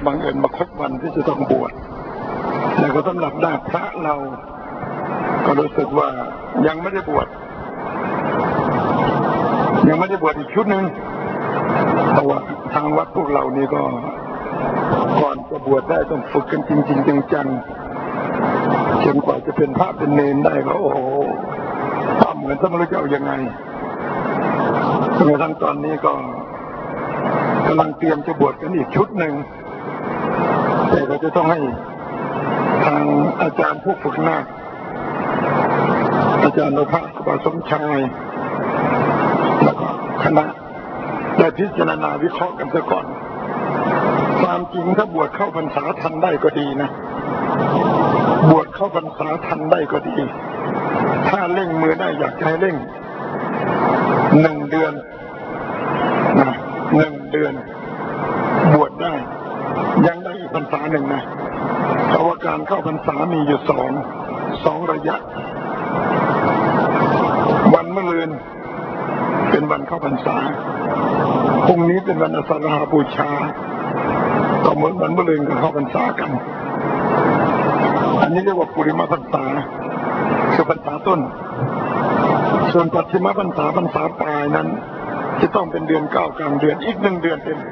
บังเอิญมาครบวันที่จะต้องบวชแล้วก็สำหรับด้านพระเราก็รู้สึกว่ายังไม่ได้บวชอีกชุดหนึ่งเพราะว่าทางวัดพวกเรานี่ก็ก่อนจะบวชได้ต้องฝึกกันจริงๆจังๆจนกว่าจะเป็นพระเป็นเนรได้ก็โอ้โหทำเหมือนจะไม่รู้จะเอายังไงจนกระทั่งตอนนี้ก็กำลังเตรียมจะบวชกันอีกชุดหนึ่งแต่ก็จะต้องให้ทางอาจารย์ผู้ฝึกนาคอาจารย์นพครูบาสมชายแล้วก็คณะได้พิจารณาวิเคราะห์กันซะก่อนความจริงถ้าบวชเข้าพรรษาทันได้ก็ดีนะบวชเข้าพรรษาทันได้ก็ดีถ้าเร่งมือได้อยากให้เร่ง1 เดือนนะ1 เดือนบวชได้ยังได้อีกพรรษาหนึ่งนะเพราะว่าการเข้าพรรษามีอยู่สองระยะวันมะรืนเป็นวันเข้าพรรษาพรุ่งนี้เป็นวันอาสาฬหบูชาก็เหมือนวันมะรืนก็เข้าพรรษากันอันนี้เรียกว่าปุริมพรรษาคือพรรษาต้นส่วนปัจฉิมพรรษาปลายนั้นจะต้องเป็นเดือน9กลางเดือนอีก1 เดือนเป็น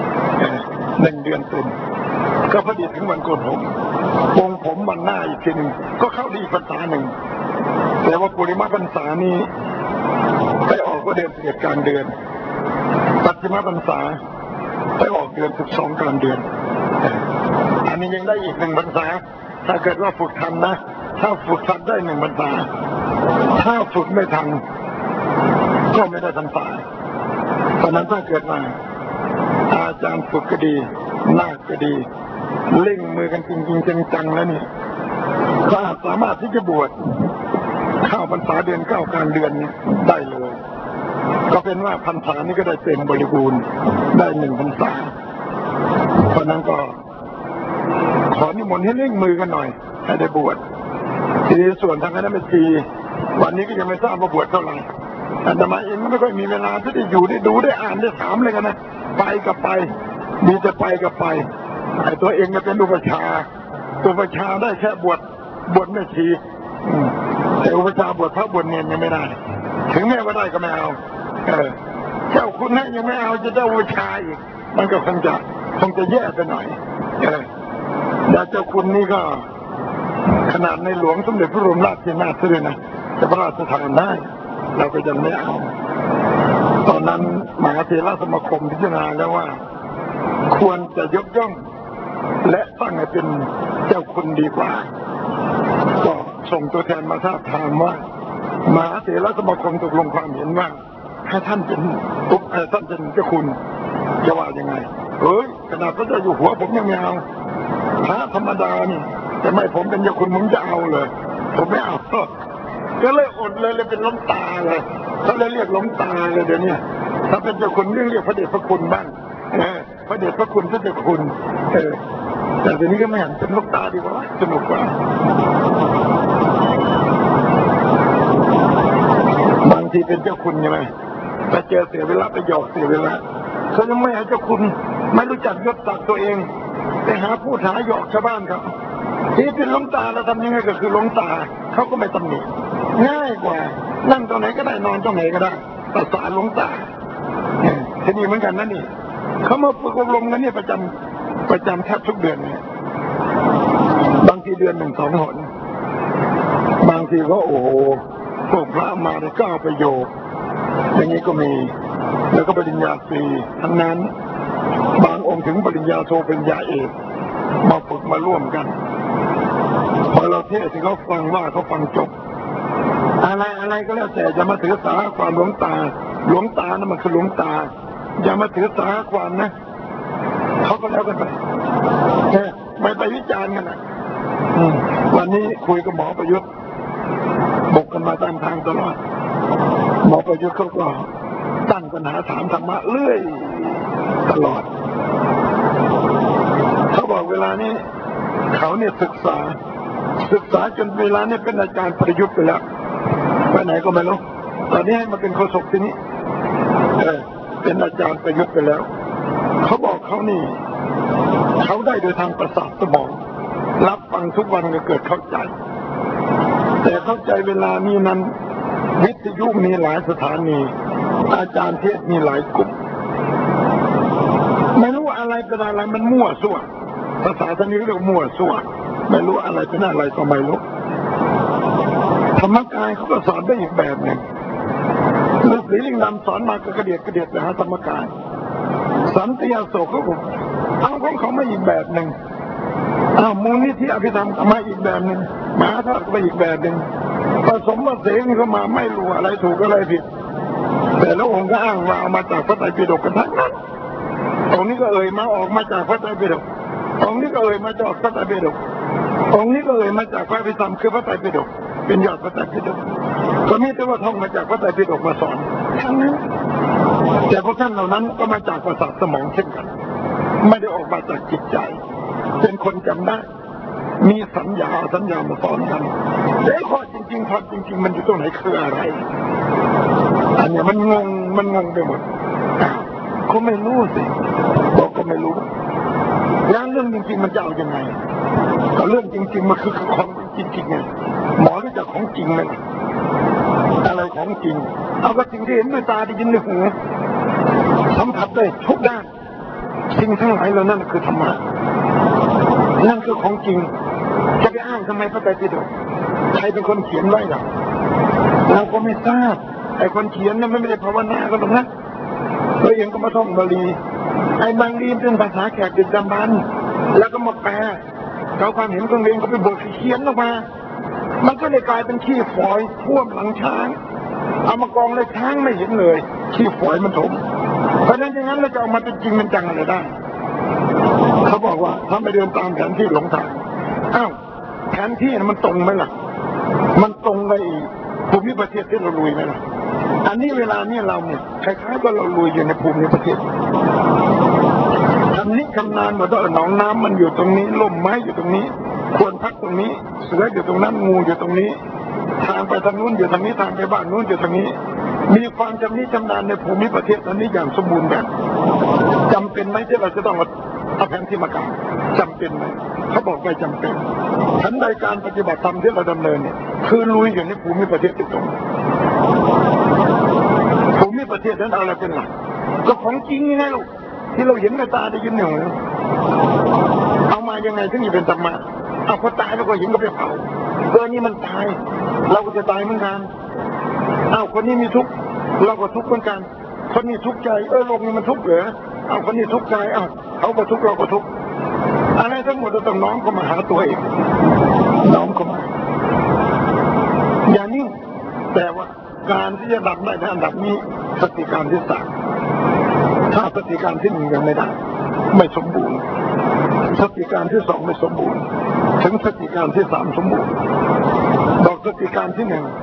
1 เดือนเต็มก็พอดีถึงวันโกนผมวันหน้าอีกทีหนึ่งก็เข้าดีพรรษาหนึ่งแต่ว่าปุริมพรรษานี้ไปออกก็เดือน11กลางเดือนปัจฉิมพรรษาไปออกเดือน12กลางเดือนอันนี้ยังได้อีก1 พรรษาถ้าเกิดว่าฝึกทันนะถ้าฝึกทันได้1 พรรษาถ้าฝึกไม่ทันก็ไม่ได้พรรษาเพราะนั้นถ้าเกิดมาอาจารย์ฝึกก็ดีนาคก็ดีเล่งมือกันจริงๆจังๆแล้วนี่ก็สามารถที่จะบวชเข้าพรรษาเดือน9กลางเดือนได้เลยก็เป็นว่าพรรษานี้ก็ได้เต็มบริบูรณ์ได้1 พรรษาเพราะนั้นก็ขอนิมนต์ให้เร่งมือกันหน่อยให้ได้บวชทีนี้ส่วนทางคณะแม่ชีวันนี้ก็ยังไม่ทราบว่าบวชเท่าไหร่อาตมาเองไม่ค่อยมีเวลาที่จะอยู่ได้ดูได้อ่านได้ถามเลยกันนะไปกับไปมีจะไปกับไปไอ้ตัวเองจะเป็นอุปชาได้แค่บวชแม่ชีแต่อุปชาบวชพระบวชเนรยังไม่ได้ถึงแม้ว่าได้ก็ไม่เอาเจ้าคุณนั่นยังไม่เอาจะได้อุปชาอีกมันก็คงจะแย่ไปหน่อยแล้วเจ้าคุณนี่ก็ขนาดในหลวงสมเด็จพระบรมราชินีนาถเลยนะจะพระราชทานได้เราก็ยังไม่เอาตอนนั้นมหาเถรสมาคมพิจารณาแล้วว่าควรจะยกย่องและตั้งให้เป็นเจ้าคุณดีกว่าก็ส่งตัวแทนมาทราบถามว่ามหาเถรสมาคมตกลงความเห็นว่าให้ท่านเป็นเจ้าคุณจะว่ายังไงขนาดพระเจ้าอยู่หัวผมยังไม่เอาพระธรรมดานี่จะไม่ผมเป็นเจ้าคุณผมจะเอาเลยผมไม่เอาก็เลยอดเลยเป็นล้มตาเลยเขาเลยเรียกล้มตาเลยเดี๋ยวนี้ถ้าเป็นเจ้าคุณเรียกพระเดชพระคุณบ้างพระเดชพระคุณพระเจ้าคุณแต่ทีนี้ก็ไม่เห็นเป็นล้มตาดีกว่าสนุกกว่าบางทีเป็นเจ้าคุณใช่ไหมไปเจอเสียเวลาไปหยอกเสียเวลาเขายังไม่ให้เจ้าคุณไม่รู้จักยศศักดิ์ตัวเองไปหาพูดหาหยอกชาวบ้านเขาที่เป็นล้มตาแล้วทำยังไงก็คือล้มตาเขาก็ไม่ตำหนิง่ายกว่านั่งตรงไหนก็ได้นอนตรงไหนก็ได้ภาษาล้มตาทีนี้เหมือนกันนั่นนี่เขามาฝึกอบรมกันเนี่ยประจำแทบทุกเดือนเนี่ยบางทีเดือน1 2 หนบางทีก็โอ้โหพวกพระมาได้9 ประโยคอย่างนี้ก็มีแล้วก็ปริญญาตรีทั้งนั้นบางองค์ถึงปริญญาโทปริญญาเอกมาฝึกมาร่วมกันพอเราเทศที่เขาฟังว่าเขาฟังจบอะไรก็แล้วแต่จะมาถือสาความหลวงตานะมันคือหลวงตาอย่ามาถือสาความนะเขาก็แล้วกันไปไปวิจารณ์กันนะวันนี้คุยกับหมอประยุทธ์บอกกันมาตามทางตลอดหมอประยุทธ์เขาก็ตั้งปัญหาถามธรรมะเรื่อยตลอดเขาบอกเวลานี้เขาเนี่ยศึกษาจนเวลานี้เป็นอาจารย์ประยุทธ์ไปแล้วไปไหนก็ไม่รู้ตอนนี้ให้มาเป็นโฆษกที่นี้เป็นอาจารย์ประยุทธ์ไปแล้วเขาบอกเขานี่เขาได้ได้โดยทางประสาทสมองรับฟังทุกวันก็เกิดเข้าใจแต่เข้าใจเวลานี้นั้นวิทยุมีหลายสถานีอาจารย์เทศมีหลายกลุ่มไม่รู้อะไรเป็นอะไรมันมั่วซั่วภาษาทางนี้เรียกมั่วซั่วไม่รู้อะไรเป็นอะไรก็ไม่รู้ธรรมกายเขาก็สอนได้อีกแบบหนึ่งฤาษีลิงดำสอนมาก็กระเดียดไปหาธรรมกายสันติอโศกเขาบอกเอาของเขามาอีกแบบหนึ่งมูลนิธิอภิธรรมก็มาอีกแบบหนึ่งมหาธาตุก็มาอีกแบบหนึ่งผสมผสานก็มาไม่รู้อะไรถูกอะไรผิดแต่ละองค์ก็อ้างว่าเอามาจากพระไตรปิฎกกันทั้งนั้นองค์นี้ก็มาออกมาจากพระไตรปิฎกองค์นี้ก็มาจากพระไตรปิฎกองค์นี้ก็มาจากพระอภิธรรมคือพระไตรปิฎกเป็นยอดพระไตรปิฎกก็มีแต่ว่าท่องมาจากพระไตรปิฎกมาสอนทั้งนั้นแต่พวกท่านเหล่านั้นก็มาจากประสาทสมองเช่นกันไม่ได้ออกมาจากจิตใจเป็นคนจำได้มีสัญญามาสอนกันแต่ข้อจริงๆความจริงๆมันอยู่ตรงไหนคืออะไรอันนี้มันงงไปหมดเขาไม่รู้สิบอกก็ไม่รู้แล้วเรื่องจริงๆมันจะเอายังไงก็เรื่องจริงๆมันคือของจริงๆไงหมอรู้จักของจริงไหมอะไรของจริงเอาก็สิ่งที่เห็นด้วยตาได้ยินด้วยหูสัมผัสได้ทุกด้านสิ่งทั้งหลายเหล่านั้นคือธรรมะนั่นคือของจริงจะไปอ้างทำไมพระไตรปิฎกใครเป็นคนเขียนไว้ล่ะเราก็ไม่ทราบไอ้คนเขียนนั้นไม่ได้ภาวนาก็ตรงนั้นตัวเองก็มาท่องบาลีไอ้บาลีเป็นภาษาแขกดึกดำบรรพ์แล้วก็มาแปลเขาความเห็นของเองก็ไปบทเขียนออกมามันก็เลยกลายเป็นขี้ฝอยท่วมหลังช้างเอามากองเลยช้างไม่เห็นเลยขี้ฝอยมันถมเพราะฉะนั้นอย่างนั้นเราจะเอามาเป็นจริงมันจังอะไรได้เขาบอกว่าถ้าไม่เดินตามแผนที่หลงทางแผนที่มันตรงไหมล่ะมันตรงในภูมิประเทศที่เราลุยไหมล่ะอันนี้เวลาเนี่ยเราเนี่ยคล้ายๆกับเราลุยอยู่ในภูมิประเทศทำนี้คำนานหมดว่าหนองน้ำมันอยู่ตรงนี้ล่มไม้อยู่ตรงนี้ควรพักตรงนี้เสืออยู่ตรงนั้นงูอยู่ตรงนี้ทางไปทางนู้นอยู่ทางนี้ทางไปบ้านนู้นอยู่ทางนี้มีความจำนี้จำนานในภูมิประเทศนั้นนี้อย่างสมบูรณ์แบบจำเป็นไหมที่เราจะต้องเอาแผนที่มากางจำเป็นไหมเขาบอกไม่จำเป็นทันใดการปฏิบัติธรรมที่เราดำเนินเนี่ยคือลุยอยู่ในภูมิประเทศตรงภูมิประเทศนั้นอะไรเป็นหลักก็ของจริงยังไงลูกที่เราเห็นในตาได้ยินหูเอามายังไงถึงจะเป็นธรรมะเอาพอตายแล้วก็เห็นก็ไปเผานี่มันตายเราก็จะตายเหมือนกันคนนี้มีทุกข์เราก็ทุกข์เหมือนกันคนนี้ทุกข์ใจโลกนี้มันทุกข์เหรอคนนี้ทุกข์ใจเขาก็ทุกข์เราก็ทุกข์อะไรทั้งหมดเราต้องน้อมเข้ามาหาตัวเองน้อมเข้ามาอย่างนี้แต่ว่าการที่จะดับได้ในอันดับนี้สติการที่สามถ้าสติการที่หนึ่งยังไม่ได้ไม่สมบูรณ์สติการที่สองไม่สมบูรณ์ถึงสติการที่สามสมบูรณ์บอกสติการที่หนึ่ง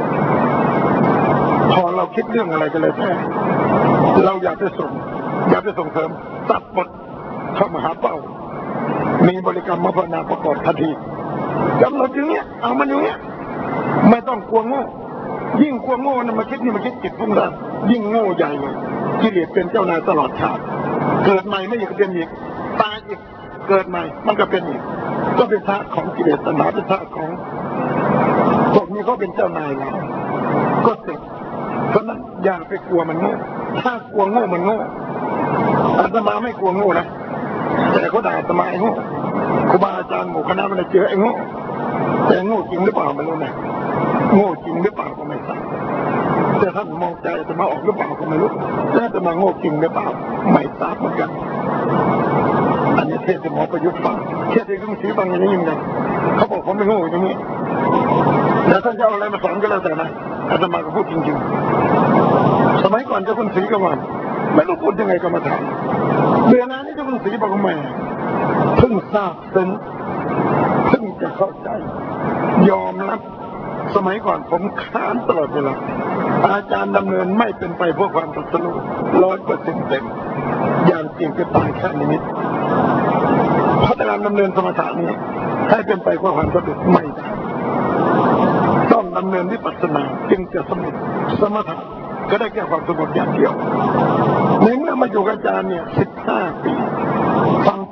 พอเราคิดเรื่องอะไรก็เลยแต่เราอยากจะส่งเสริมตัดบทเข้ามาหาเป้ามีบริกรรมภาวนาประกอบทันทีกำหนดอย่างเนี้ยเอามันอย่างเนี้ยไม่ต้องกลัวโง่ยิ่งกลัวโง่นะมาคิดจิตพุ่งได้ยิ่งโง่ใหญ่เลยกิเลสเป็นเจ้านายตลอดชาติเกิดใหม่ไม่อยากเป็นอีกตายอีกเกิดใหม่มันก็เป็นอีกก็เป็นธาตุของกิเลสตัณหาเป็นธาตุของพวกนี้เขาเป็นเจ้านายเราก็เสร็จเพราะนั้นอย่าไปกลัวมันโง่ถ้ากลัวโง่มันโง่อาตมาไม่กลัวโง่นะแต่เขาด่าอาตมาไอ้โง่ครูบาอาจารย์หมู่คณะมันเจอไอ้โง่แต่โง่จริงหรือเปล่าไม่รู้นะโง่จริงหรือเปล่าก็ไม่ทราบแต่ท่านมองใจอาตมาออกหรือเปล่าก็ไม่รู้แต่อาตมาโง่จริงหรือเปล่าไม่ทราบเหมือนกันอันนี้เทศน์หมอประยุทธ์ฟังเทศน์ที่ลุงศรีฟังอย่างนี้ยังไงเขาบอกผมไม่โง่อย่างนี้แล้วท่านจะเอาอะไรมาสอนก็แล้วแต่นะอาตมาก็พูดจริงๆสมัยก่อนเจ้าคุณศรีก็ว่าไม่รู้พูดยังไงก็มาถามเดือนนั้นเจ้าคุณศรีบอกว่าแม่เพิ่งทราบซึ้งเพิ่งจะเข้าใจยอมรับสมัยก่อนผมค้านตลอดเวลาอาจารย์ดำเนินไม่เป็นไปเพื่อความตรัสรู้100%เต็มอย่างจริงจะตายแค่นิดเพราะการดำเนินสมถะนี้ให้เป็นไปเพื่อความสำเร็จไม่ได้ต้องดำเนินวิปัสสนาจึงจะสำเร็จสมถะก็ได้แค่ความสงบอย่างเดียวในเมื่อมาอยู่กับอาจารย์เนี่ย15 ปีฟังเ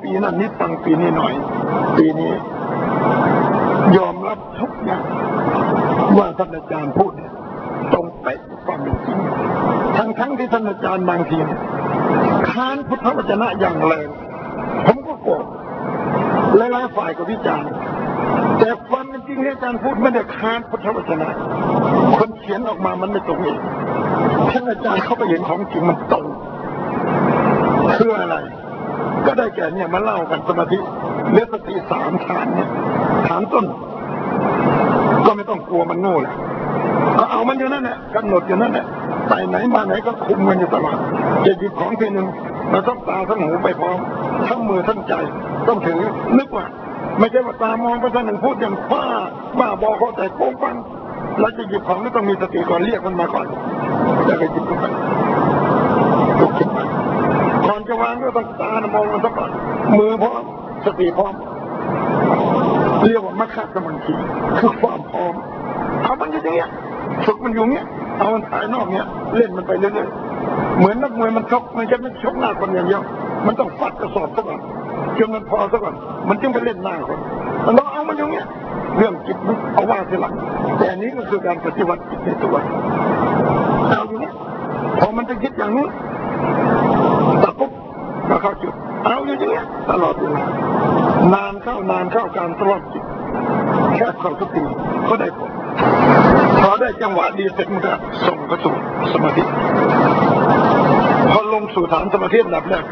ปีนั้นนิดตังปีนี้หน่อยปีนี้ยอมรับทุกอย่างว่าท่านอาจารย์พูดตรงเป๊ะความจริงทั้งที่ท่านอาจารย์บางทีค้านพุทธวจนะอย่างแรงผมก็โกรธหลายๆฝ่ายก็วิจารณ์แต่ความจริงที่อาจารย์พูดไม่ได้ค้านพุทธวจนะคนเขียนออกมามันไม่ตรงเองท่านอาจารย์เข้าไปเห็นของจริงมันตรงคืออะไรก็ได้แก่เนี่ยมาเล่ากันสมาธิเลือสติ3ฐานเนี่ยฐานต้นก็ไม่ต้องกลัวมันโง่แหละก็เอามันอยู่นั่นแหละกำหนดอยู่นั่นแหละไปไหนมาไหนก็คุมมันอยู่ตลอดจะหยิบของทีหนึ่งเราต้องตาทั้งหูไปพร้อมทั้งมือทั้งใจต้องถือนึกว่าไม่ใช่ว่าตามองไปท่านหนึ่งพูดอย่างบ้าบอเขาแต่โป้งปังเราจะหยิบของต้องมีสติก่อนเรียกมันมาก่อนแล้วก็หยิบขึ้นไปลุกขึ้นมาก่อนจะวางก็ต้องตามองมันซะก่อนมือพร้อมสติพร้อมเรียกว่ามัคคะสมังคีคือความพร้อมเอามันอย่างเงี้ยฝึกมันอยู่เงี้ยเอามันภายนอกเงี้ยเล่นมันไปเรื่อยๆเหมือนนักมวยมันชกมันจะไม่ชกหน้าคนอย่างเดียวมันต้องฟัดกระสอบซะก่อนจนมันพอซะก่อนมันจึงไปเล่นหน้าคนมันต้องเอามันอย่างเงี้ยเรื่องจิตมันเอาว่าทีหลังแต่อันนี้ก็คือการปฏิบัติจิตในตัวเอาอย่างเงี้ยพอมันจะคิดอย่างนู้นตัดปุ๊บก็เข้าจุดเอาอย่างเงี้ยตลอดเวลานานเข้าการตลอดจิตแค่ความทุกทีก็ได้ผลพอได้จังหวะดีเสร็จมันก็ส่งเข้าสู่สมาธิพอลงสู่ฐานสมาธิระดับแรก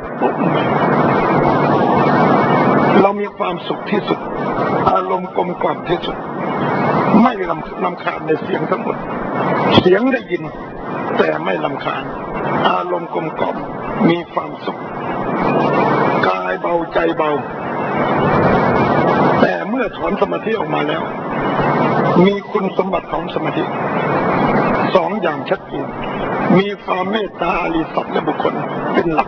เรามีความสุขที่สุดอารมณ์กลมกล่อมที่สุดไม่รำคาญในเสียงทั้งหมดเสียงได้ยินแต่ไม่รำคาญอารมณ์กลมกล่อมมีความสุขกายเบาใจเบาแต่เมื่อถอนสมาธิออกมาแล้วมีคุณสมบัติของสมาธิ2อย่างชัดเจนมีความเมตตาอริยสัจและบุคคลเป็นหลัก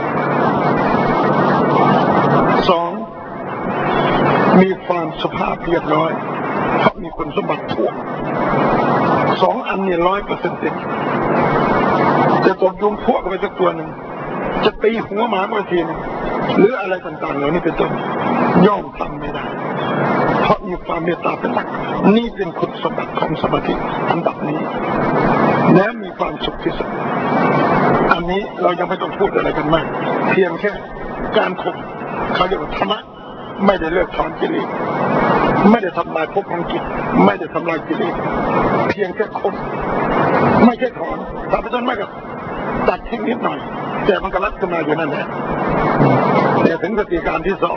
2มีความสุภาพเรียบร้อยเพราะมีคุณสมบัติถ่วง2อันนี้ 100% เต็มจะตบยุงพวกไปสักตัวหนึ่งจะตีหัวหมาบางทีนึงหรืออะไรต่างๆเหล่านี้เป็นต้นย่อมทำไม่ได้เพราะมีความเมตตาเป็นหลักนี่เป็นคุณสมบัติของสมาธิอันดับนี้และมีความสุขที่สุดอันนี้เรายังไม่ต้องพูดอะไรกันมากเพียงแค่การข่มเขาเรียกว่าธรรมะไม่ได้เลิกถอนกิเลสไม่ได้ทำลายภพของจิตไม่ได้ทำลายกิเลสเพียงแค่ข่มไม่ใช่ถอนถ้าไปต้นไม่ก็ตัดทิ้งนิดหน่อยแต่มันก็รัดขึ้นมาอยู่นั่นแหละแต่ถึงสติการที่2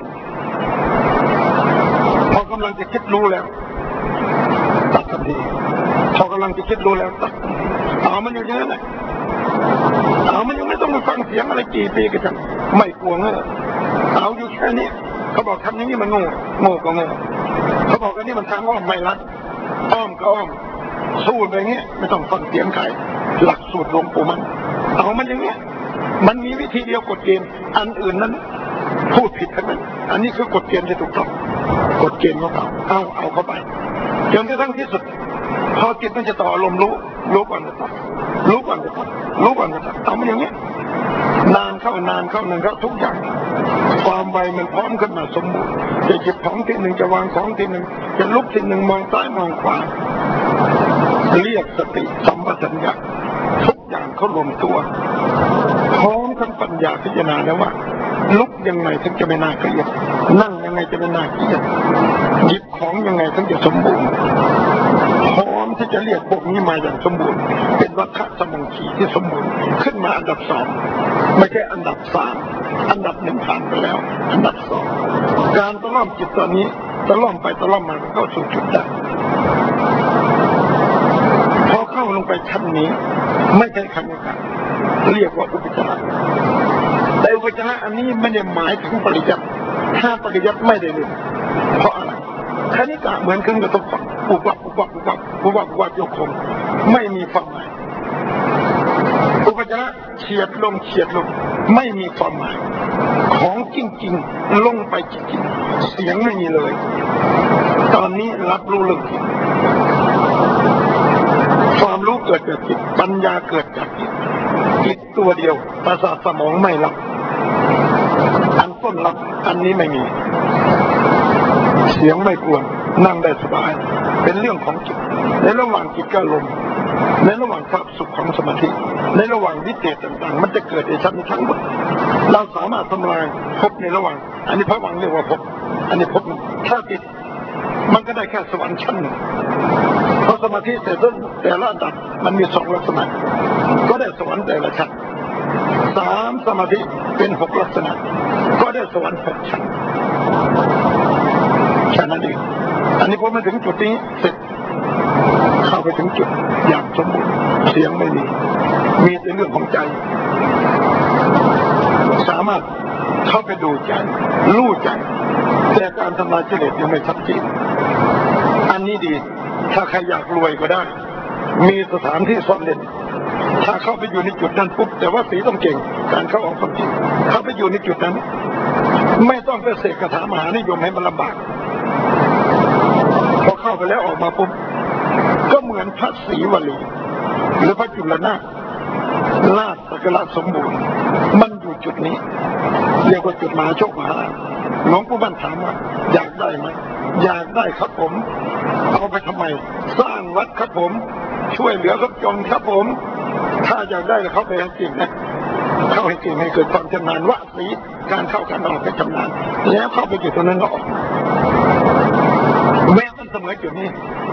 พอกำลังจะคิดรู้แล้วตัดทันทีพอกำลังจะคิดรู้แล้วตัดเอามันอยู่อย่างนั้นแหละเอามันยังไม่ต้องมาฟังเสียงอะไรกี่ปีก็ช่างไม่กลัวเงี้ยเอาอยู่แค่นี้เขาบอกทำอย่างนี้มันโง่ก็โง่เขาบอกอันนี้มันทางอ้อมไม่รัดอ้อมก็อ้อมสู้ไปเงี้ยไม่ต้องฟังเสียงใครหลักสูตรหลวงปู่มันเอามันอย่างเงี้ยมันมีวิธีเดียวกฎเกณฑ์อันอื่นนั้นพูดผิดทั้งนั้นอันนี้คือกฎเกณฑ์ที่ถูกต้องกฎเกณฑ์ของเขาเอาเข้าไปจนกระทั่งที่สุดพอจิตมันจะต่ออารมณ์รู้ก่อนจะตัดรู้ก่อนจะตัดเอามันอย่างเงี้ยนานเข้าทุกอย่างความไวมันพร้อมขึ้นมาสมบูรณ์จะหยิบของทีหนึ่งจะวางของทีหนึ่งจะลุกทีหนึ่งมองซ้ายมองขวาเรียกสติสัมปชัญญะทุกอย่างเขารวมตัวพร้อมทั้งปัญญาพิจารณาแล้วว่าลุกยังไงถึงจะไม่น่าเกลียดนั่งยังไงจะไม่น่าเกลียดหยิบของยังไงถึงจะสมบูรณ์พร้อมที่จะเรียกพวกนี้มาอย่างสมบูรณ์เป็นวัฏฏะสมังคีที่สมบูรณ์ขึ้นมาอันดับ2ไม่ใช่อันดับ3อันดับ1ผ่านไปแล้วอันดับ2การตะล่อมจิตตอนนี้ตะล่อมไปตะล่อมมาเข้าสู่จุดได้พอเข้าลงไปชั้นนี้ไม่ใช่คณิกะเรียกว่าอุปจารแต่อุปจารอันนี้ไม่ได้หมายถึงปริยัติถ้าปริยัติไม่ได้เลยเพราะอะไรคณิกะเหมือนเครื่องกระทบปุบวับยกคงไม่มีความหมายอุปจารเฉียดลงไม่มีความหมายของจริงๆลงไปจริงๆเสียงไม่มีเลยตอนนี้รับรู้เรื่องจริงความรู้เกิดจากจิตปัญญาเกิดจากจิตตัวเดียวประสาทสมองไม่รับอันต้นอนรับอันนี้ไม่มีเสียงไม่กวนนั่งได้สบายเป็นเรื่องของจิตในระหว่างจิตกับลมในระหว่างความสุขของสมาธิในระหว่างวิเศษต่างๆมันจะเกิดในชั้นทั้งหมดเราสามารถทำลายภพในระหว่างอันนี้พระวังเรียกว่าภพอันนี้ภพถ้าติดมันก็ได้แค่สวรรค์ชั้นหนึ่งเพราะสมาธิแต่ละระดับมันมี2 ลักษณะก็ได้สวรรค์แต่ละชั้น3สมาธิเป็น6 ลักษณะก็ได้สวรรค์6 ชั้นแค่นั้นเองอันนี้พอมาถึงจุดนี้เสร็จเข้าไปถึงจุดอย่างสมบูรณ์เสียงไม่มีแต่เรื่องของใจสามารถเข้าไปดูใจรู้ใจแต่การทำลายกิเลสยังไม่ชัดเจนอันนี้ดีถ้าใครอยากรวยก็ได้มีสถานที่ซ่อนเล่นถ้าเข้าไปอยู่ในจุดนั้นปุ๊บแต่ว่าสีต้องเก่งการเข้าออกต้องเก่งเข้าไปอยู่ในจุดนั้นไม่ต้องไปเสกคาถามหานิยมให้มันลำบากพอเข้าไปแล้วออกมาปุ๊บก็เหมือนพระศรีวลีหรือพระจุลนาถราชสักการะสมบูรณ์มันอยู่จุดนี้เรียกว่าจุดมหาโชคมหาลาภหลวงปู่มั่นถามว่าอยากได้ไหมอยากได้ครับผมเอาไปทำไมสร้างวัดครับผมช่วยเหลือคนจนครับผมถ้าอยากได้เขาไปให้จริงนะเข้าให้จริงให้เกิดความชำนาญวะสีการเข้าการออกให้ชำนาญแล้วเข้าไปจุดตรงนั้นก็ออกแม้มันเสมอจุดนี้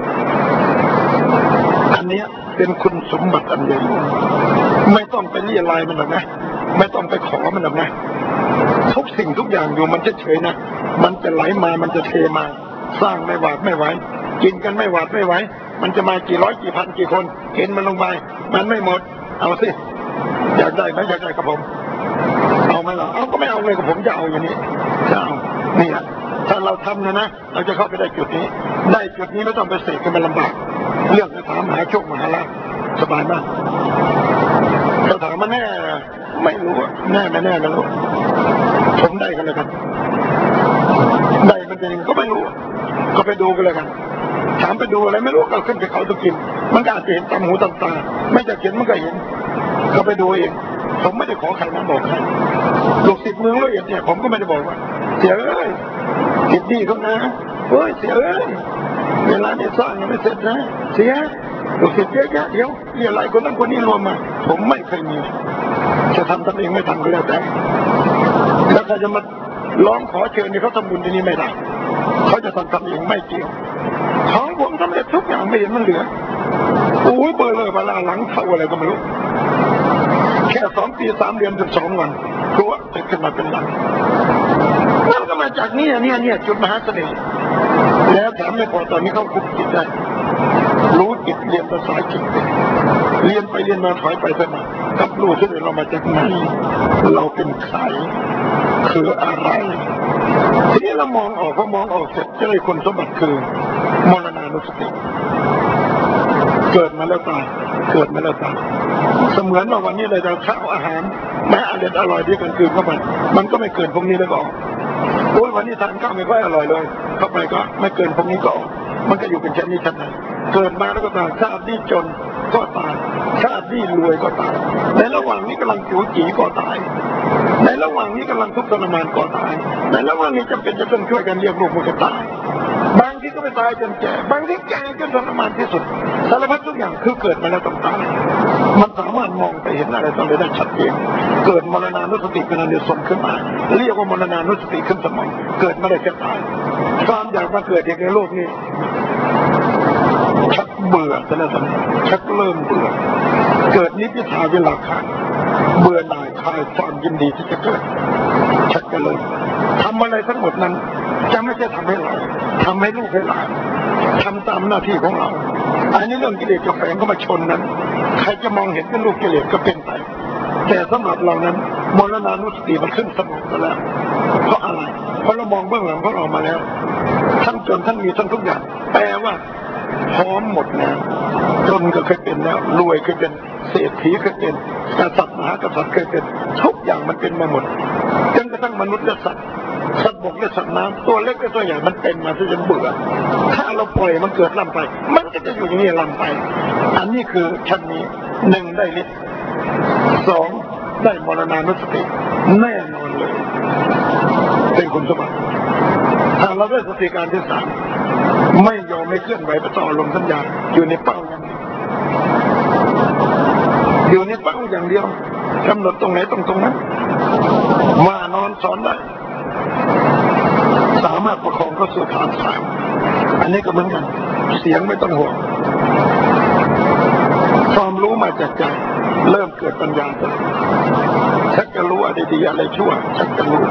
อันนี้เป็นคุณสมบัติอันใหญ่ไม่ต้องไปเรียลายมันหรอกนะไม่ต้องไปขอมันหรอกนะทุกสิ่งทุกอย่างอยู่มันเฉยๆนะมันจะไหลมามันจะเทมาสร้างไม่หวาดไม่ไหวกินกันไม่หวาดไม่ไหวมันจะมากี่ร้อยกี่พันกี่คนเห็นมันลงไปมันไม่หมดเอาสิอยากได้ไหมอยากได้กับผมเอาไหมล่ะเอาก็ไม่เอาเลยกับผมจะเอาอย่างนี้จะเอานี่แหละถ้าเราทำนะเราจะเข้าไปได้จุดนี้ได้จุดนี้ไม่ต้องไปเสกกันมันลำบากเรื่องจะถามหาโชคมหาลาภสบายมากถ้าถามมาแน่ไม่รู้แน่ไม่แน่ไม่รู้ผมได้กันเลยกันได้มันจริงก็ไม่รู้ก็ไปดูกันเลยกันถามไปดูอะไรไม่รู้ก็ขึ้นไปเขาตะกินมันก็อาจจะเห็นตามหูตามตาไม่จะเห็นมันก็เห็นก็ไปดูเองผมไม่ได้ขอใครมาบอกใครลูกศิษย์เมืองละเอียดเนี่ยผมก็ไม่ได้บอกว่าเสียเอ้ยจิตดีเขานะเฮ้ยเสียเอ้ยเวลาเนี่ยสร้างยังไม่เสร็จนะเสียลูกศิษย์เยอะแยะเดี๋ยวเรียอะไรคนนั้นคนนี้รวมมาผมไม่เคยมีจะทำเองไม่ทำก็แล้วแต่แล้วใครจะมาร้องขอเชิญนี่เขาทำบุญที่นี่ไม่ได้เขาจะทำเองไม่เกี่ยวของผมสำเร็จทุกอย่างไม่เห็นมันเหลือโอ้ยเบอร์เลยเวลาหลังเท่าอะไรก็ไม่รู้แค่2 ปี 3 เดือนถึง2 วันรู้ว่าจะขึ้นมาเป็นหลังนั่นก็มาจากเนี่ยจุดมหาเสน่ห์แล้วแถมไม่พอตอนนี้เขาคุมจิตได้รู้จิตเรียนภาษาจิตเรียนไปเรียนมาถอยไปถอยมากับรู้ที่เรามาจากไหนเราเป็นใครคืออะไรทีนี้เรามองออกพอมองออกเสร็จจะได้คุณสมบัติคือมรณานุสติเกิดมาแล้วตายเกิดมาแล้วตายเสมือนว่าวันนี้เราจะข้าวอาหารแม้อร่อยที่กันคืนเข้าไปมันก็ไม่เกินพวกนี้แล้วก็โอ้ยวันนี้ทานข้าวไม่ค่อยอร่อยเลยเข้าไปก็ไม่เกินพวกนี้ก็มันก็อยู่เป็นชั้นนี้ชั้นนั้นเกิดมาแล้วก็ตายชาตินี้จนก็ตายชาตินี้รวยก็ตายในระหว่างนี้กำลังจิ๋วจี๋ก็ตายในระหว่างนี้กำลังทุกข์ทรมานก็ตายในระหว่างนี้จำเป็นจะต้องช่วยกันเลี้ยงลูกมันก็ตายบางทีก็ไม่ตายจนแก่บางทีแก่จนทรมานที่สุดสารพัดทุกอย่างคือเกิดมาแล้วต้องตายมันสามารถมองไปเห็นอะไรต่ออะไรได้ชัดเจนเกิดมรณานุสติเป็นอันเดียวส่งขึ้นมาเรียกว่ามรณานุสติขึ้นสมองเกิดมาได้แค่ตายความอยากมาเกิดในโลกนี้ชักเบื่อแต่ละสันชักเริ่มเบื่อเกิดนิพพิทาเวลาขาดเบื่อหน่ายคลายความยินดีที่จะเกิดชักจะเลยทำอะไรทั้งหมดนั้นจะไม่ใช่ทำให้เราทำให้ลูกให้หลานทำตามหน้าที่ของเราอันนี้เรื่องกิเลสกับแฝงเข้ามาชนนั้นใครจะมองเห็นเป็นลูกกิเลสก็เป็นไปแต่สำหรับเรานั้นมรณานุสติมันขึ้นสมองไปแล้วเพราะอะไรเพราะเรามองเบื้องหลังของเรามาแล้วทั้งจนทั้งมีทั้งทุกอย่างแปลว่าพร้อมหมดแล้วจนก็เคยเป็นแล้วรวยเคยเป็นเศรษฐีเคยเป็นกษัตริย์มหากษัตริย์เคยเป็นทุกอย่างมันเป็นมาหมดจนกระทั่งมนุษย์และสัตว์บกและสัตว์น้ำตัวเล็กและตัวใหญ่มันเป็นมาจนเบื่อถ้าเราปล่อยมันเกิดลำไปมันก็จะอยู่อย่างนี้ลำไปอันนี้คือชั้นนี้1ได้ฤทธิ์2ได้มรณานุสติแน่นอนเลยเป็นคุณสมบัติถ้าเราได้สติการที่สามไม่ยอมไม่เคลื่อนไหวไปต่อลมสัญญาอยู่ในเป้าอย่างนี้อยู่ในเป้าอย่างเดียวกำหนดตรงไหนตรงนั้นมานอนสอนได้สามารถประคองเข้าสู่ฐานสามอันนี้ก็เหมือนกันเสียงไม่ต้องห่วงความรู้มาจากใจเริ่มเกิดปัญญาชักจะรู้อะไรดีอะไรชั่วชักจะรู้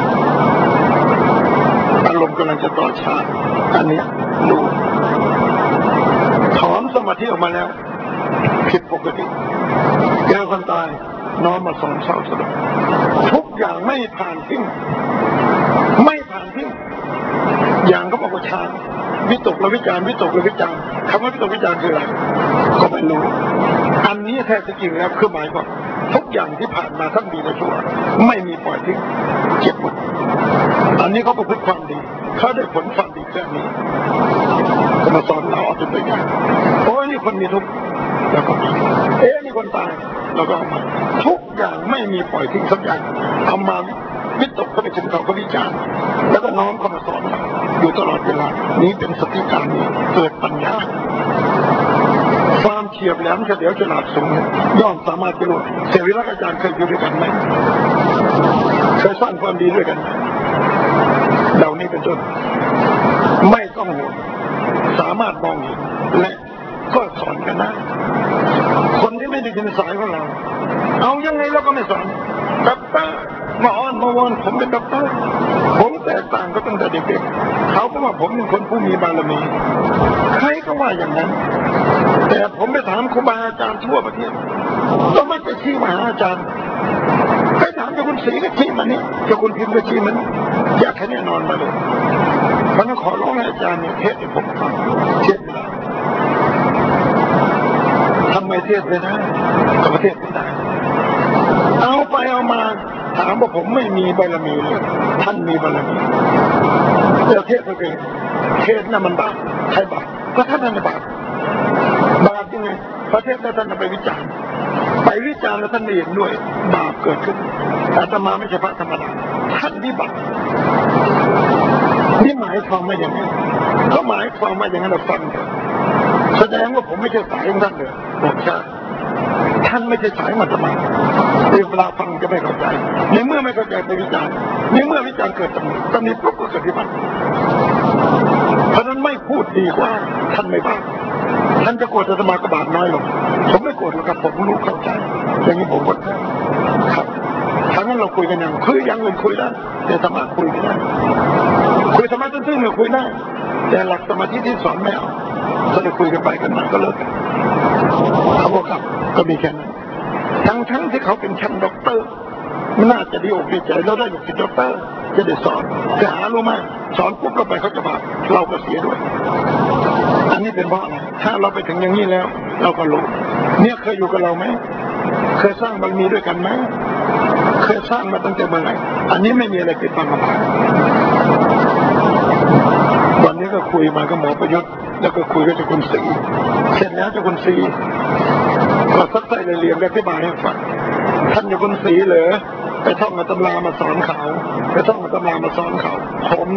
อารมณ์กำลังจะต่อชาอันนี้รู้ถอนสมาธิออกมาแล้วผิดปกติเจอคนตายน้อมมาสอนเศร้าสลดทุกอย่างไม่ผ่านทิ้งไม่ผ่านทิ้งอย่างเขาบอกว่าฌานวิตกและวิจารวิตกและวิจารคำว่าวิตกวิจารคืออะไรก็ไม่รู้อันนี้แท้จริงแล้วคือหมายว่าทุกอย่างที่ผ่านมาทั้งดีและชั่วไม่มีปล่อยทิ้งเก็บหมดอันนี้เขาประพฤติความดีเขาได้ผลความดีแค่นี้ก็มาสอนเราเอาเป็นตัวอย่างโอ้ยนี่คนมีทุกข์แล้วก็นี่คนตายแล้วก็เอามาทุกอย่างไม่มีปล่อยทิ้งสักอย่างเอามาวิตกเขาไปถึงเขาก็วิจารณ์แล้วก็น้อมเข้ามาสอนเราอยู่ตลอดเวลานี้เป็นสติการนี้เกิดปัญญาความเฉียบแหลมเฉลียวฉลาดสูงย่อมสามารถจะรู้เสรีรักอาจารย์เคยอยู่ด้วยกันไหมเคยสร้างความดีด้วยกันเหล่านี้เป็นต้นไม่ต้องห่วงสามารถมองเห็นและก็สอนกันได้คนที่ไม่ได้ยินสายของเราเอายังไงเราก็ไม่สอนด็อกเตอร์มาอ้อนมาวอนผมเป็นด็อกเตอร์ผมแตกต่างก็ตั้งแต่เด็กๆเขาก็ว่าผมเป็นคนผู้มีบารมีใครก็ว่าอย่างนั้นแต่ผมไปถามครูบาอาจารย์ทั่วประเทศก็ไม่ไปชี้มหาอาจารย์ไปถามเจ้าคุณศรีก็ชี้มันนี่เจ้าคุณพิมพ์ก็ชี้มันอยากให้แน่นอนมาเลยเพราะนั้นขอร้องให้อาจารย์เนี่ยเทศให้ผมฟังเทศไม่ได้ทำไมเทศไม่ได้ก็ประเทศไม่ได้เอาไปเอามาถามว่าผมไม่มีบารมีเลยท่านมีบารมีแต่เทศตัวเองเทศน่ะมันบาปใครบาปก็ท่านนั่นบาปยังไงประเทศนั้นท่านไปวิจารณ์แล้วท่านไม่เห็นด้วยบาปเกิดขึ้นอาตมาไม่ใช่พระธรรมดาท่านวิบัตินี่หมายความว่าอย่างนี้เขาหมายความว่าอย่างนั้นเราฟังแสดงว่าผมไม่ใช่สายของท่านเลยบอกใช่ท่านไม่ใช่สายอาตมาเวลาฟังจะไม่เข้าใจในเมื่อไม่เข้าใจไปวิจารณ์ในเมื่อวิจารณ์เกิดตำหนิปุ๊บก็เกิดวิบัติเพราะนั้นไม่พูดดีกว่าท่านไม่บ้าท่านจะโกรธอาตมาก็บาปน้อยลงผมไม่โกรธหรอกครับผมรู้เข้าใจอย่างนี้ผมก็ครับทั้งนั้นเราคุยกันอย่างคุยอย่างอื่นคุยได้แต่ธรรมะคุยไม่ได้คุยธรรมะตื้นๆเราคุยได้แต่หลักสมาธิที่สอนไม่เอาก็เลยคุยกันไปกันมาก็เลิกเขาบอกครับก็มีแค่นั้นทั้งที่เขาเป็นชั้นด็อกเตอร์มันน่าจะดีอกดีใจเราได้อยู่ที่ด็อกเตอร์จะได้สอนจะหารู้ไหมสอนปุ๊บเราไปเขาจะบาปเราก็เสียด้วยอันนี้เป็นเพราะอะไรถ้าเราไปถึงอย่างนี้แล้วเราก็รู้เนี่ยเคยอยู่กับเราไหมเคยสร้างบารมีด้วยกันไหมเคยสร้างมาตั้งแต่เมื่อไหร่อันนี้ไม่มีอะไรปิดบังกับเราวันนี้ก็คุยมากับหมอประยุทธ์แล้วก็คุยกับเจ้าคุณศรีเสร็จแล้วเจ้าคุณศรีก็ซักไซ้เรียงอธิบายให้ฟังท่านเจ้าคุณศรีเหรอไปท่องตำรามาสอนเขาไปท่องตำรามาสอนเขาผม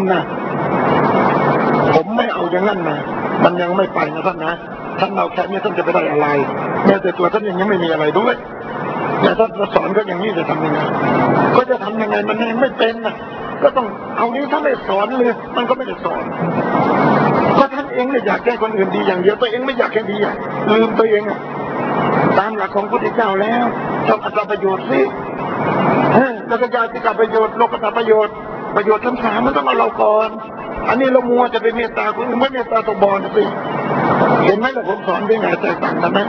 ไม่เอาอย่างนั้นนะมันยังไม่ไปนะท่านนะท่านเอาแค่นี้ท่านจะไปได้อะไรแม้แต่ตัวท่านยังไม่มีอะไรด้วยแต่ท่านสอนก็อย่างนี้จะทำยังไงก็จะทำยังไงมันยังไม่เป็นนะก็ต้องเอานี้ถ้าไม่สอนเลยมันก็ไม่ได้สอนก็ท่านเองเนี่ยอยากแก้คนอื่นดีอย่างเดียวตัวเองไม่อยากแค่ดีอ่ะลืมตัวเองอ่ะตามหลักของพระพุทธเจ้าแล้วต้องอัตประโยชน์สิแล้วก็ญาติกับประโยชน์โลกกับประโยชน์ทั้งสามมันต้องเอาเราก่อนอันนี้เรามัวจะไปเมตตาคนอื่นไม่เมตตาตัวบอลสิเห็นไหมล่ะผมสอนได้ไงแตกต่างกันไหม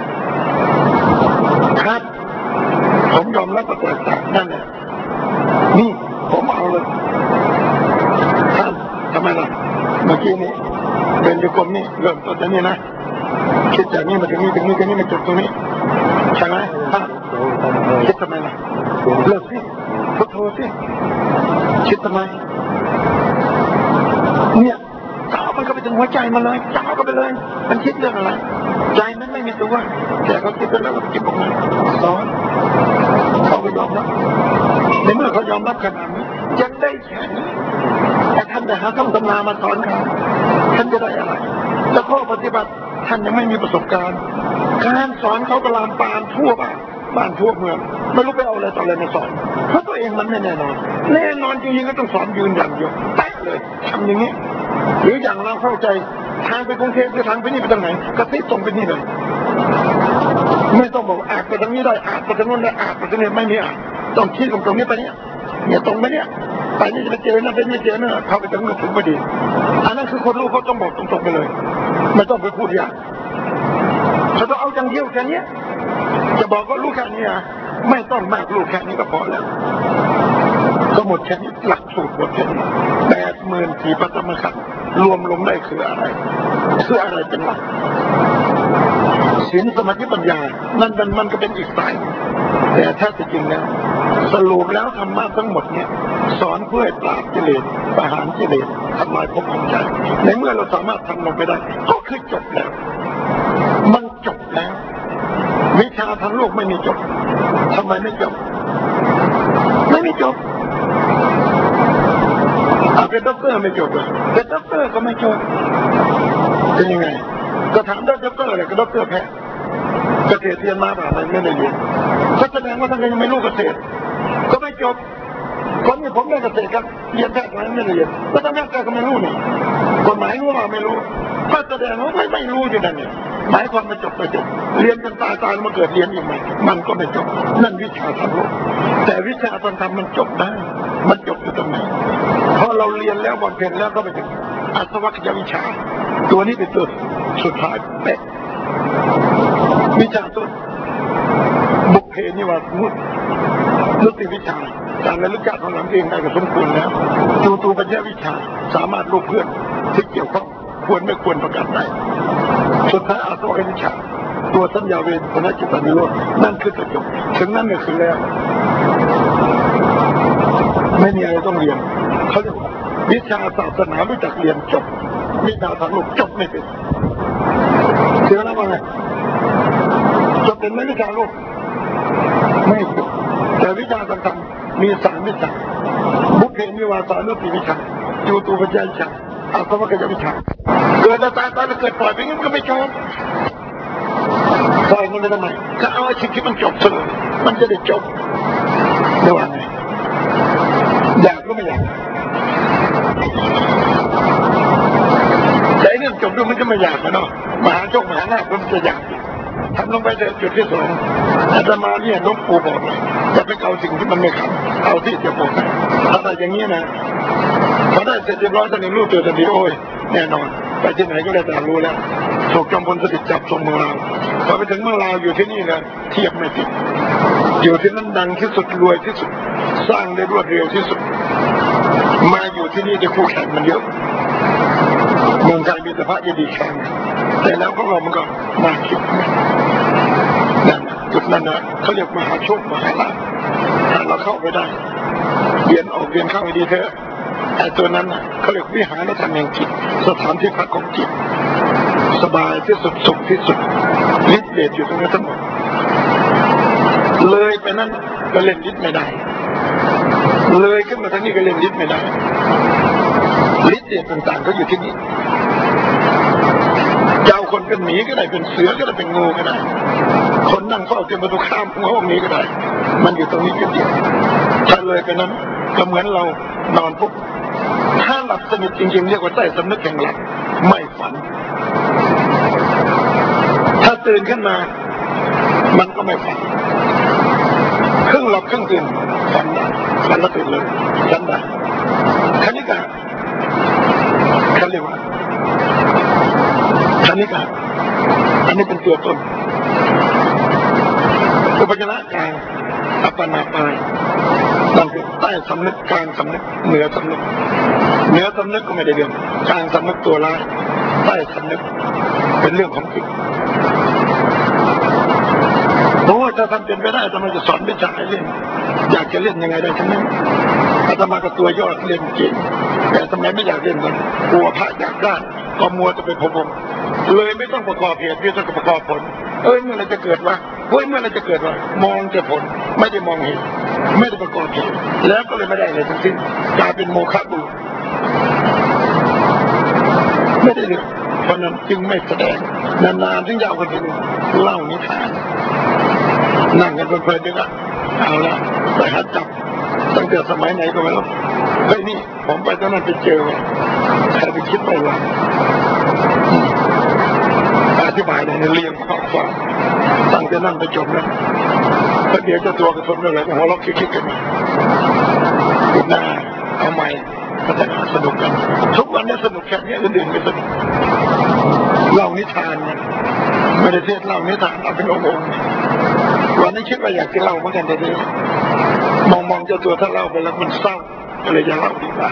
ครับผมยอมรับว่าแตกต่างนั่นแหละนี่ผมเอาเลยท่านทำไมล่ะเมื่อกี้นี้เป็นยุคมนี่เริ่มต้นจากนี้นะคิดจากนี้มาถึงนี้มาจบตรงนี้ใช่ไหมท่านคิดทำไมล่ะเลิกสิพุทโธสิคิดทำไมเนี่ยจ่ามันก็ไปถึงหัวใจมันเลยจ่าก็ไปเลยมันคิดเรื่องอะไรใจมันไม่มีตัวแต่เขาคิดไปแล้วก็คิดออกมาสอนเขาก็ยอมรับในเมื่อเขายอมรับขนาดนี้ยังได้แค่นี้แต่ท่านจะหาคำตำรามาสอนเขาท่านจะได้อะไรแล้วข้อปฏิบัติท่านยังไม่มีประสบการณ์การสอนเขากระลามปานทั่วบ้านทั่วเมืองไม่รู้ไปเอาอะไรต่ออะไรมาสอนเพราะตัวเองมันไม่แน่นอนแน่นอนจริงๆก็ต้องสอนยืนอย่างเดียวแป๊ะเลยทำอย่างนี้หรืออย่างเราเข้าใจทางไปกรุงเทพหรือทางไปนี่ไปทางไหนก็ติดตรงไปนี่เลยไม่ต้องบอกอาจไปทางนี้ได้อาจไปทางนู้นได้อาจไปทางนี้ไม่มีอาจต้องคิดตรงนี้ไปเนี่ยตรงไปเนี่ยไปนี่จะไปเจอนะไปนี่เจอนะเข้าไปถึงก็ถึงพอดีอันนั้นคือคนรู้เขาต้องบอกตรงๆไปเลยไม่ต้องไปพูดยากเขาต้องเอาจังเดียวแค่นี้จะบอกว่ารู้แค่นี้ไม่ต้องมากรู้แค่นี้ก็พอแล้วก็หมดแค่นี้หลักสูตรหมดแค่นี้84,000ปฐมขันธ์รวมลงได้คืออะไรเป็นหลักศีลสมาธิปัญญานั่นมันก็เป็นอีกสายแต่ถ้าจริงแล้วสรุปแล้วธรรมะทั้งหมดเนี่ยสอนเพื่อปราบกิเลสประหารกิเลสทำลายภพภูมิใจในเมื่อเราสามารถทำลงไปได้ก็คือจบแล้วมันจบแล้ววิชาทางโลกไม่มีจบทำไมไม่จบไม่มีจบเป็นด็อกเตอร์ไม่จบเลยเป็นด็อกเตอร์ก็ไม่จบเป็นยังไงก็ถามด็อกเตอร์อะไรก็ด็อกเตอร์แพทย์เกษตรเรียนมาแบบไหนไม่ได้เรียนก็แสดงว่าท่านยังไม่รู้เกษตรก็ไม่จบคนนี้ผมเรียนเกษตรครับเรียนแพทย์มาไม่ได้เรียนก็ต้องแพทย์ก็ไม่รู้นี่กฎหมายรู้ว่าไม่รู้ก็แสดงว่าไม่รู้อยู่นั่นเนี่ยหมายความไม่จบไปจบเรียนกันตายมาเกิดเรียนอีกไหมมันก็ไม่จบนั่นวิชาทางโลกแต่วิชาทางธรรมมันจบได้มันจบอยู่ตรงไหนพอเราเรียนแล้วบำเพ็ญแล้วก็ไปถึงอาสวัคยวิชาตัวนี้เป็นตัวสุดท้ายเป๊ะวิชาต้นบุพเพนิวาสมุตนุติวิชาการระลึกชาติของหลังเองได้ก็สมควรแล้วตูปัญญาวิชาสามารถรู้เพื่อนที่เกี่ยวข้องควรไม่ควรประกันได้สุดท้ายอาสวัคยวิชาตัวสัญญาเวทนาจิตนิโรธนั่นคือจบถึงนั่นก็คือแล้วไม่มีอะไรต้องเรียนเขาเรียกว่าวิชาศาสนารู้จักเรียนจบวิชาทางโลกจบไม่เป็นเชื่อแล้วว่าไงจบเป็นไม่วิชาโลกไม่จบแต่วิชาทางธรรมมี3วิชาบุพเพนิวาสานุติวิชาตูปัญญาวิชาอาสวัคยวิชาเกิดแล้วตายแล้วเกิดปล่อยไปงั้นก็ไม่จบปล่อยมันไปทำไมก็เอาไอ้สิ่งที่มันจบเลยมันจะได้จบไม่ว่าไงอยากก็ไม่อยากแต่เรื่องจบด้วยมันก็ไม่อยากนะเนาะมหาโชคมหาลาภมันจะอยากทำลงไปแต่จุดที่2อาตมาเนี่ยหลวงปู่บอกเลยจะไปเอาสิ่งที่มันไม่ขัดเอาที่จะบอกถ้าได้อย่างนี้นะพอได้เสร็จเรียบร้อยท่านรู้ตัวทันทีโอ้ยแน่นอนไปที่ไหนก็ได้แต่รู้แล้วถูกจอมพลสฤษดิ์จับส่งเมืองลาวพอไปถึงเมืองลาวอยู่ที่นี่นะเทียบไม่ติดอยู่ที่นั่นดังที่สุดรวยที่สุดสร้างได้รวดเร็วที่สุดมาอยู่ที่นี่จะคู่แข่งมันเยอะเมืองไทยมีแต่พระดีๆแข่งแต่แล้วพวกเรามันก็มาคิดนั่นจุดนั้นนะเขาเรียกมหาโชคมหาลาภถ้าเราเข้าไปได้เรียนออกเรียนเข้าไปดีเถอะไอ้ตัวนั้นเขาเรียกวิหารธรรมแห่งจิตสถานที่พักของจิตสบายที่สุดสุขที่สุดฤทธิ์เดชอยู่ตรงนั้นทั้งหมดเลยไปนั้นก็เล่นฤทธิ์ไม่ได้เลยขึ้นมาทางนี้ก็เล่นฤทธิ์ไม่ได้ฤทธิ์เดชต่างๆก็อยู่ที่นี่เจ้าคนเป็นหมีก็ได้เป็นเสือก็ได้เป็นงูก็ได้คนนั่งเฝ้าเตรียมประตูข้ามหัวห้องนี้ก็ได้มันอยู่ตรงนี้จุดเดียวถ้าเลยไปนั้นก็เหมือนเรานอนปุ๊บถ้าหลับสนิทจริงๆเรียกว่าใต้สำนึกแห่งหลับไม่ฝันถ้าตื่นขึ้นมามันก็ไม่ฝันครึ่งหลับครึ่งตื่นฝันได้ฝันแล้วตื่นเลยฝันได้คณิกาเขาเรียกว่าคณิกาอันนี้เป็นตัวต้นอุปจารกลางอัปปนาปายนั่นคือใต้สำนึกกลางสำนึกเหนือสำนึกเหนือสำนึกก็ไม่ได้เรื่องกลางสำนึกตัวร้ายใต้สำนึกเป็นเรื่องของจิตเพราะว่าถ้าทำเป็นไปได้อาตมาจะสอนวิชาให้เล่นอยากจะเล่นยังไงได้ทั้งนั้นอาตมาก็ตัวยอดเล่นเก่งแต่ทำไมไม่อยากเล่นมันกลัวพระอยากได้ก็มัวจะไปพะวงเลยไม่ต้องประกอบเหตุเพียงแต่ประกอบผลเมื่อไรจะเกิดวะเฮ้ยเมื่อไรจะเกิดวะมองแต่ผลไม่ได้มองเหตุไม่ได้ประกอบเหตุแล้วก็เลยไม่ได้เลยทั้งสิ้นกลายเป็นโมฆะบุรุษไม่ได้เลยเพราะนั้นจึงไม่แสดงนานๆถึงยาวกันทีนึงเล่านิทานนั่งกันเพลินๆด้วยกันเอาละไปหัดจับตั้งแต่สมัยไหนก็ไม่รู้เฮ้ยนี่ผมไปตอนนั้นไปเจอใครไปคิดไปว่าอธิบายในเรียงข้อความตั้งแต่นั่งไปจบแล้วเดี๋ยวจะตัวกระทบอะไรก็หัวเราะคิดกันมาคุณหน้าเอาใหม่พัฒนาสนุกกันทุกวันนี้สนุกแค่นี้อื่นๆไม่สนุกเล่านิทานเนี่ยไม่ได้เทศเล่านิทานเอาเป็นองค์วันนี้คิดว่าอยากจะเล่าเหมือนกันแต่เดี๋ยวมองเจ้าตัวถ้าเล่าไปแล้วมันเศร้าก็เลยจะเล่าดีกว่า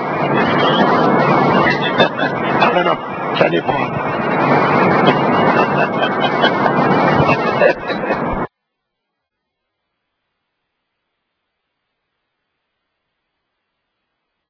เอาแล้วเนาะแค่นี้พอ